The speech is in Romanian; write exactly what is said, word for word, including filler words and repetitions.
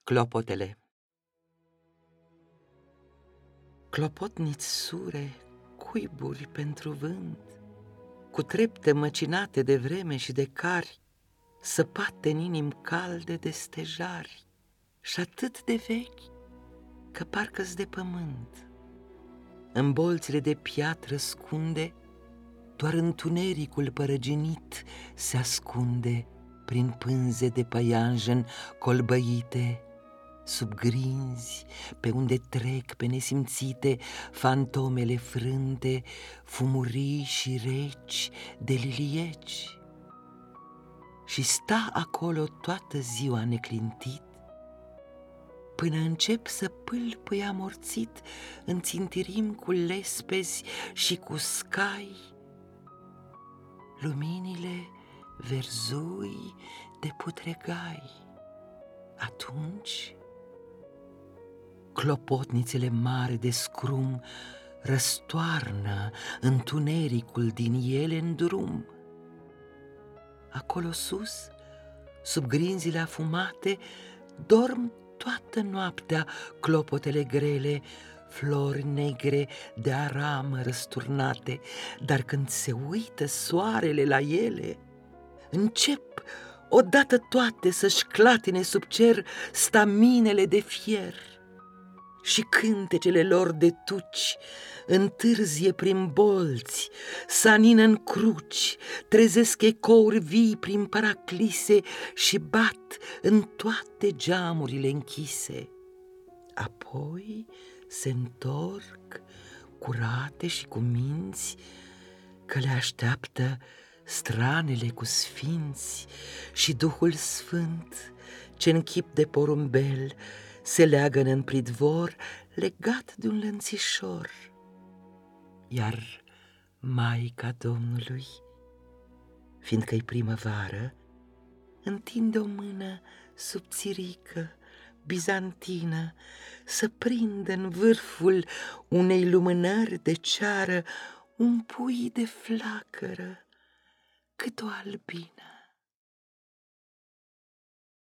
Clopotele. Clopotniți sure, cuiburi pentru vânt, cu trepte măcinate de vreme și de cari, săpate în inim calde de stejari, și atât de vechi că parcă-s de pământ. În bolțile de piatră scunde, doar întunericul părăginit se ascunde prin pânze de păianjen colbăite, sub grinzi pe unde trec pe nesimțite fantomele frânte, fumurii și reci de lilieci. Și sta acolo toată ziua neclintit, până încep să pâlpâi amorțit în țintirim cu lespezi și cu scai luminile verzui de putregai. Atunci clopotnițele mari de scrum răstoarnă întunericul din ele în drum. Acolo sus, sub grinzile afumate, dorm toată noaptea clopotele grele, flori negre de aramă răsturnate, dar când se uită soarele la ele, încep odată toate să-și clatine sub cer staminele de fier. Și cântecele lor de tuci întârzie prin bolți, sanină în cruci, trezesc ecouri vii prin paraclise și bat în toate geamurile închise. Apoi se întorc curate și cu minți, că le așteaptă stranele cu sfinți și Duhul Sfânt, ce în chip de porumbel se leagă în pridvor legat de un lănțișor. Iar Maica Domnului, fiindcă-i primăvară, întinde o mână subțirică, bizantină, să prindă în vârful unei lumânări de ceară un pui de flacără cât o albină.